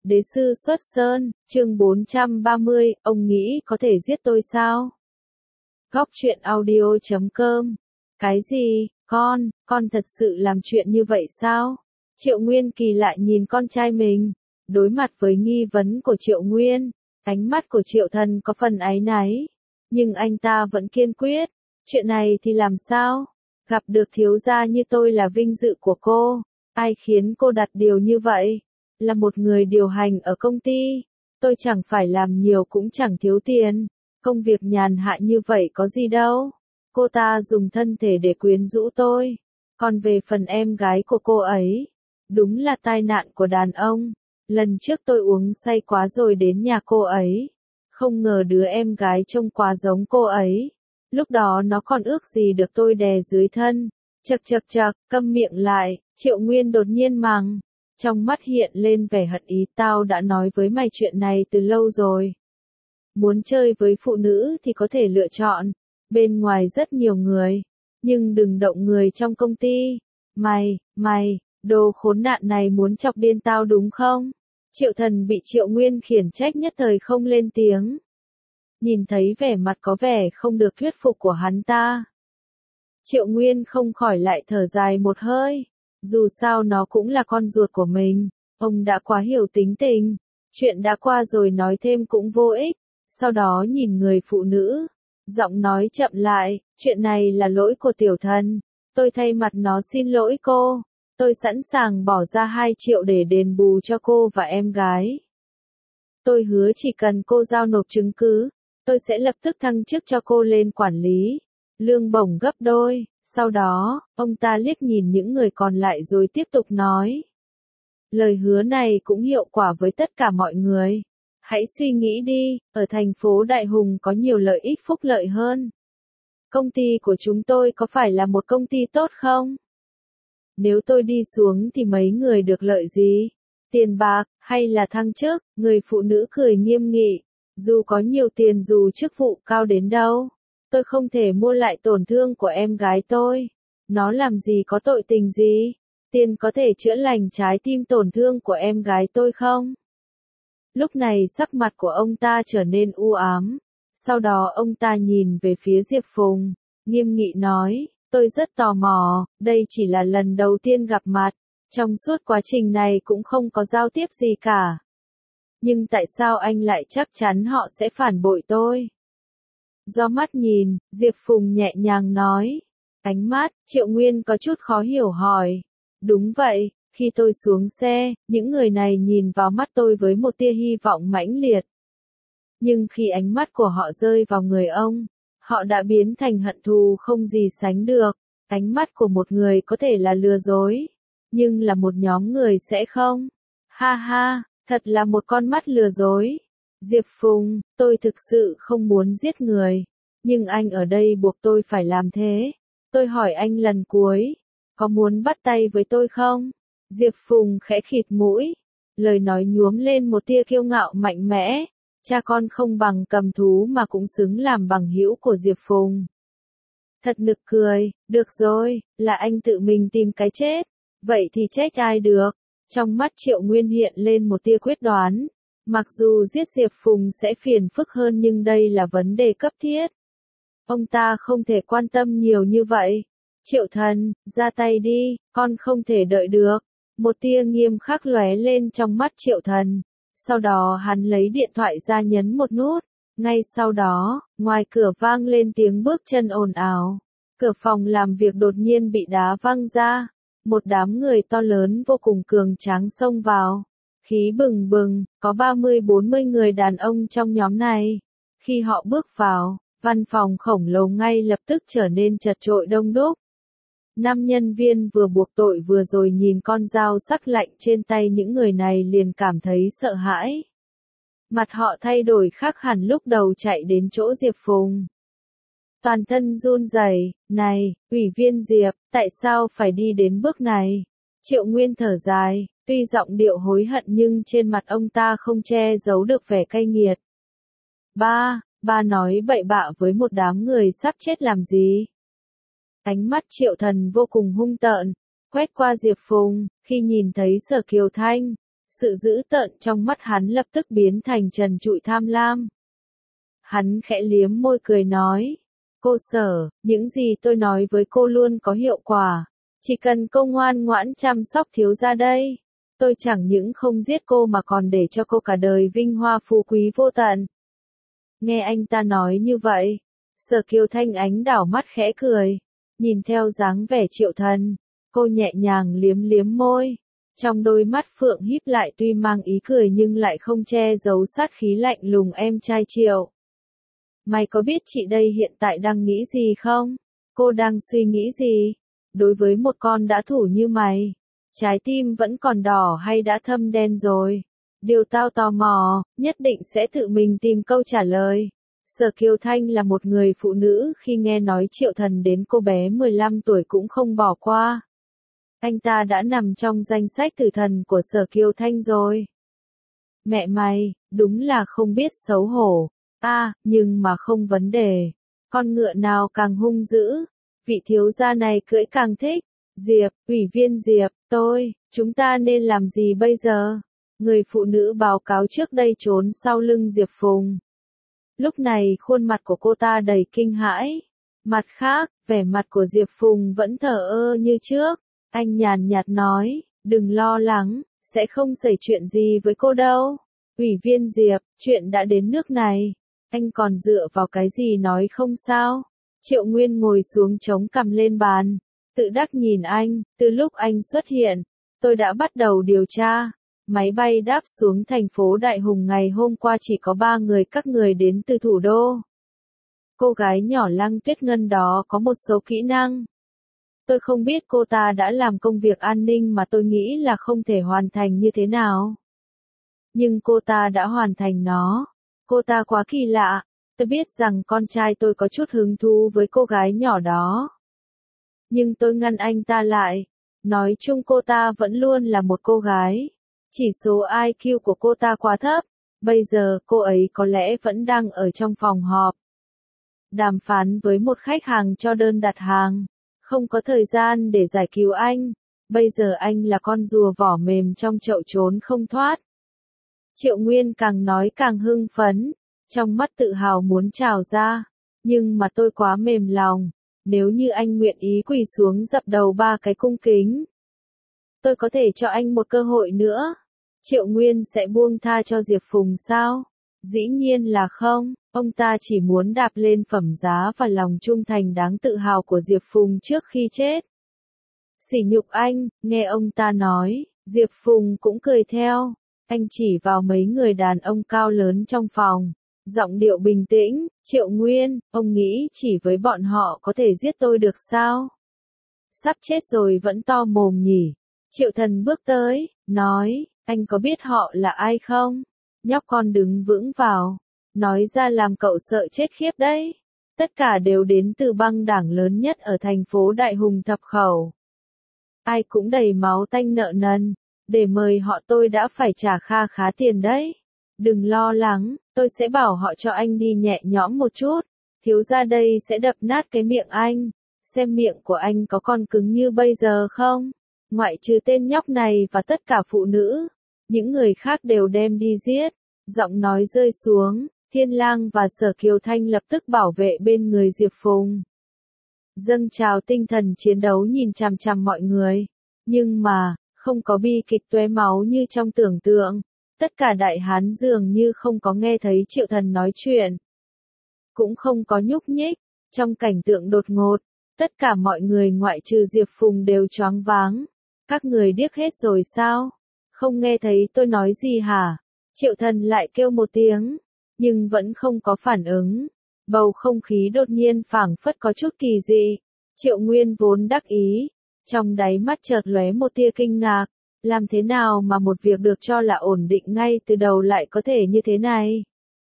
Đế sư xuất sơn, chương 430, ông nghĩ có thể giết tôi sao? Góc truyện audio.com. Cái gì, con thật sự làm chuyện như vậy sao? Triệu Nguyên kỳ lại nhìn con trai mình. Đối mặt với nghi vấn của Triệu Nguyên, ánh mắt của Triệu Thần có phần áy náy. Nhưng anh ta vẫn kiên quyết. Chuyện này thì làm sao? Gặp được thiếu gia như tôi là vinh dự của cô. Ai khiến cô đặt điều như vậy? Là một người điều hành ở công ty. Tôi chẳng phải làm nhiều cũng chẳng thiếu tiền. Công việc nhàn hạ như vậy có gì đâu. Cô ta dùng thân thể để quyến rũ tôi. Còn về phần em gái của cô ấy, đúng là tai nạn của đàn ông. Lần trước tôi uống say quá rồi đến nhà cô ấy. Không ngờ đứa em gái trông quá giống cô ấy. Lúc đó nó còn ước gì được tôi đè dưới thân. Chậc, câm miệng lại, Triệu Nguyên đột nhiên mắng. Trong mắt hiện lên vẻ hận ý, tao đã nói với mày chuyện này từ lâu rồi. Muốn chơi với phụ nữ thì có thể lựa chọn. Bên ngoài rất nhiều người. Nhưng đừng động người trong công ty. Mày, đồ khốn nạn này muốn chọc điên tao đúng không? Triệu Thần bị Triệu Nguyên khiển trách nhất thời không lên tiếng. Nhìn thấy vẻ mặt có vẻ không được thuyết phục của hắn ta. Triệu Nguyên không khỏi lại thở dài một hơi. Dù sao nó cũng là con ruột của mình. Ông đã quá hiểu tính tình. Chuyện đã qua rồi nói thêm cũng vô ích. Sau đó nhìn người phụ nữ. Giọng nói chậm lại. Chuyện này là lỗi của tiểu thần. Tôi thay mặt nó xin lỗi cô. Tôi sẵn sàng bỏ ra 2 triệu để đền bù cho cô và em gái. Tôi hứa chỉ cần cô giao nộp chứng cứ, tôi sẽ lập tức thăng chức cho cô lên quản lý. Lương bổng gấp đôi. Sau đó, ông ta liếc nhìn những người còn lại rồi tiếp tục nói. Lời hứa này cũng hiệu quả với tất cả mọi người. Hãy suy nghĩ đi, ở thành phố Đại Hùng có nhiều lợi ích phúc lợi hơn. Công ty của chúng tôi có phải là một công ty tốt không? Nếu tôi đi xuống thì mấy người được lợi gì? Tiền bạc, hay là thăng chức? Người phụ nữ cười nghiêm nghị. Dù có nhiều tiền dù chức vụ cao đến đâu, tôi không thể mua lại tổn thương của em gái tôi. Nó làm gì có tội tình gì? Tiền có thể chữa lành trái tim tổn thương của em gái tôi không? Lúc này sắc mặt của ông ta trở nên u ám. Sau đó ông ta nhìn về phía Diệp Phùng, nghiêm nghị nói, tôi rất tò mò, đây chỉ là lần đầu tiên gặp mặt. Trong suốt quá trình này cũng không có giao tiếp gì cả. Nhưng tại sao anh lại chắc chắn họ sẽ phản bội tôi? Do mắt nhìn, Diệp Phùng nhẹ nhàng nói. Ánh mắt, Triệu Nguyên có chút khó hiểu hỏi. Đúng vậy, khi tôi xuống xe, những người này nhìn vào mắt tôi với một tia hy vọng mãnh liệt. Nhưng khi ánh mắt của họ rơi vào người ông, họ đã biến thành hận thù không gì sánh được. Ánh mắt của một người có thể là lừa dối, nhưng là một nhóm người sẽ không. Ha ha, thật là một con mắt lừa dối. Diệp Phùng, tôi thực sự không muốn giết người, nhưng anh ở đây buộc tôi phải làm thế. Tôi hỏi anh lần cuối, có muốn bắt tay với tôi không? Diệp Phùng khẽ khịt mũi, lời nói nhuốm lên một tia kiêu ngạo mạnh mẽ. Cha con không bằng cầm thú mà cũng xứng làm bằng hữu của Diệp Phùng. Thật nực cười, được rồi, là anh tự mình tìm cái chết. Vậy thì trách ai được? Trong mắt Triệu Nguyên hiện lên một tia quyết đoán. Mặc dù giết Diệp Phùng sẽ phiền phức hơn nhưng đây là vấn đề cấp thiết. Ông ta không thể quan tâm nhiều như vậy. Triệu Thần, ra tay đi, con không thể đợi được. Một tia nghiêm khắc lóe lên trong mắt Triệu Thần. Sau đó hắn lấy điện thoại ra nhấn một nút. Ngay sau đó, ngoài cửa vang lên tiếng bước chân ồn ào. Cửa phòng làm việc đột nhiên bị đá văng ra. Một đám người to lớn vô cùng cường tráng xông vào. Khí bừng bừng, có 30-40 người đàn ông trong nhóm này. Khi họ bước vào, văn phòng khổng lồ ngay lập tức trở nên chật chội đông đúc. 5 nhân viên vừa buộc tội vừa rồi nhìn con dao sắc lạnh trên tay những người này liền cảm thấy sợ hãi. Mặt họ thay đổi khác hẳn lúc đầu chạy đến chỗ Diệp Phùng. Toàn thân run rẩy, này, ủy viên Diệp, tại sao phải đi đến bước này? Triệu Nguyên thở dài, tuy giọng điệu hối hận nhưng trên mặt ông ta không che giấu được vẻ cay nghiệt. Ba nói bậy bạ với một đám người sắp chết làm gì? Ánh mắt Triệu Thần vô cùng hung tợn, quét qua Diệp Phùng, khi nhìn thấy Sở Kiều Thanh. Sự dữ tợn trong mắt hắn lập tức biến thành trần trụi tham lam. Hắn khẽ liếm môi cười nói, cô Sở, những gì tôi nói với cô luôn có hiệu quả. Chỉ cần cô ngoan ngoãn chăm sóc thiếu gia đây, tôi chẳng những không giết cô mà còn để cho cô cả đời vinh hoa phú quý vô tận. Nghe anh ta nói như vậy, Sở Kiều Thanh ánh đảo mắt khẽ cười, nhìn theo dáng vẻ Triệu Thần, cô nhẹ nhàng liếm liếm môi, trong đôi mắt phượng híp lại tuy mang ý cười nhưng lại không che giấu sát khí lạnh lùng em trai Triệu. Mày có biết chị đây hiện tại đang nghĩ gì không? Cô đang suy nghĩ gì? Đối với một con đã thủ như mày, trái tim vẫn còn đỏ hay đã thâm đen rồi? Điều tao tò mò, nhất định sẽ tự mình tìm câu trả lời. Sở Kiều Thanh là một người phụ nữ khi nghe nói Triệu Thần đến cô bé 15 tuổi cũng không bỏ qua. Anh ta đã nằm trong danh sách tử thần của Sở Kiều Thanh rồi. Mẹ mày, đúng là không biết xấu hổ. Nhưng mà không vấn đề. Con ngựa nào càng hung dữ, vị thiếu gia này cưỡi càng thích. Diệp, ủy viên Diệp, chúng ta nên làm gì bây giờ? Người phụ nữ báo cáo trước đây trốn sau lưng Diệp Phùng. Lúc này khuôn mặt của cô ta đầy kinh hãi. Mặt khác, vẻ mặt của Diệp Phùng vẫn thờ ơ như trước. Anh nhàn nhạt nói, đừng lo lắng, sẽ không xảy chuyện gì với cô đâu. Ủy viên Diệp, chuyện đã đến nước này. Anh còn dựa vào cái gì nói không sao? Triệu Nguyên ngồi xuống chống cằm lên bàn, tự đắc nhìn anh, từ lúc anh xuất hiện, tôi đã bắt đầu điều tra. Máy bay đáp xuống thành phố Đại Hùng ngày hôm qua chỉ có 3 người các người đến từ thủ đô. Cô gái nhỏ Lăng Tuyết Ngân đó có một số kỹ năng. Tôi không biết cô ta đã làm công việc an ninh mà tôi nghĩ là không thể hoàn thành như thế nào. Nhưng cô ta đã hoàn thành nó. Cô ta quá kỳ lạ. Tôi biết rằng con trai tôi có chút hứng thú với cô gái nhỏ đó. Nhưng tôi ngăn anh ta lại. Nói chung cô ta vẫn luôn là một cô gái. Chỉ số IQ của cô ta quá thấp. Bây giờ cô ấy có lẽ vẫn đang ở trong phòng họp. Đàm phán với một khách hàng cho đơn đặt hàng. Không có thời gian để giải cứu anh. Bây giờ anh là con rùa vỏ mềm trong chậu trốn không thoát. Triệu Nguyên càng nói càng hưng phấn. Trong mắt tự hào muốn trào ra. Nhưng mà tôi quá mềm lòng. Nếu như anh nguyện ý quỳ xuống dập đầu 3 cái cung kính. Tôi có thể cho anh một cơ hội nữa. Triệu Nguyên sẽ buông tha cho Diệp Phùng sao? Dĩ nhiên là không. Ông ta chỉ muốn đạp lên phẩm giá và lòng trung thành đáng tự hào của Diệp Phùng trước khi chết. Sỉ nhục anh, nghe ông ta nói, Diệp Phùng cũng cười theo. Anh chỉ vào mấy người đàn ông cao lớn trong phòng. Giọng điệu bình tĩnh, Triệu Nguyên, ông nghĩ chỉ với bọn họ có thể giết tôi được sao? Sắp chết rồi vẫn to mồm nhỉ? Triệu Thần bước tới, nói, anh có biết họ là ai không? Nhóc con đứng vững vào. Nói ra làm cậu sợ chết khiếp đấy. Tất cả đều đến từ băng đảng lớn nhất ở thành phố Đại Hùng Thập Khẩu. Ai cũng đầy máu tanh nợ nần. Để mời họ tôi đã phải trả kha khá tiền đấy. Đừng lo lắng, tôi sẽ bảo họ cho anh đi nhẹ nhõm một chút. Thiếu gia đây sẽ đập nát cái miệng anh. Xem miệng của anh có còn cứng như bây giờ không? Ngoại trừ tên nhóc này và tất cả phụ nữ. Những người khác đều đem đi giết. Giọng nói rơi xuống. Thiên Lang và Sở Kiều Thanh lập tức bảo vệ bên người Diệp Phùng. Dâng trào tinh thần chiến đấu nhìn chằm chằm mọi người. Nhưng mà, không có bi kịch tóe máu như trong tưởng tượng. Tất cả đại hán dường như không có nghe thấy Triệu Thần nói chuyện. Cũng không có nhúc nhích. Trong cảnh tượng đột ngột, tất cả mọi người ngoại trừ Diệp Phùng đều choáng váng. Các người điếc hết rồi sao? Không nghe thấy tôi nói gì hả? Triệu Thần lại kêu một tiếng. Nhưng vẫn không có phản ứng. Bầu không khí đột nhiên phảng phất có chút kỳ dị. Triệu Nguyên vốn đắc ý. Trong đáy mắt chợt lóe một tia kinh ngạc. Làm thế nào mà một việc được cho là ổn định ngay từ đầu lại có thể như thế này?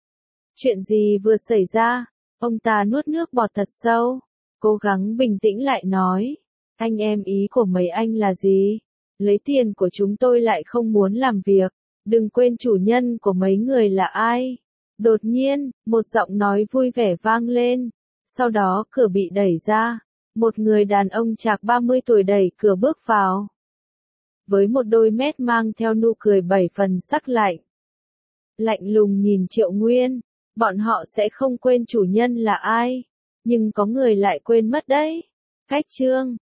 Chuyện gì vừa xảy ra? Ông ta nuốt nước bọt thật sâu. Cố gắng bình tĩnh lại nói. Anh em ý của mấy anh là gì? Lấy tiền của chúng tôi lại không muốn làm việc. Đừng quên chủ nhân của mấy người là ai? Đột nhiên, một giọng nói vui vẻ vang lên. Sau đó cửa bị đẩy ra. Một người đàn ông chạc 30 tuổi đẩy cửa bước vào. với một đôi mét mang theo nụ cười 7 phần sắc lạnh. Lạnh lùng nhìn Triệu Nguyên, bọn họ sẽ không quên chủ nhân là ai, nhưng có người lại quên mất đấy. Khách Trương,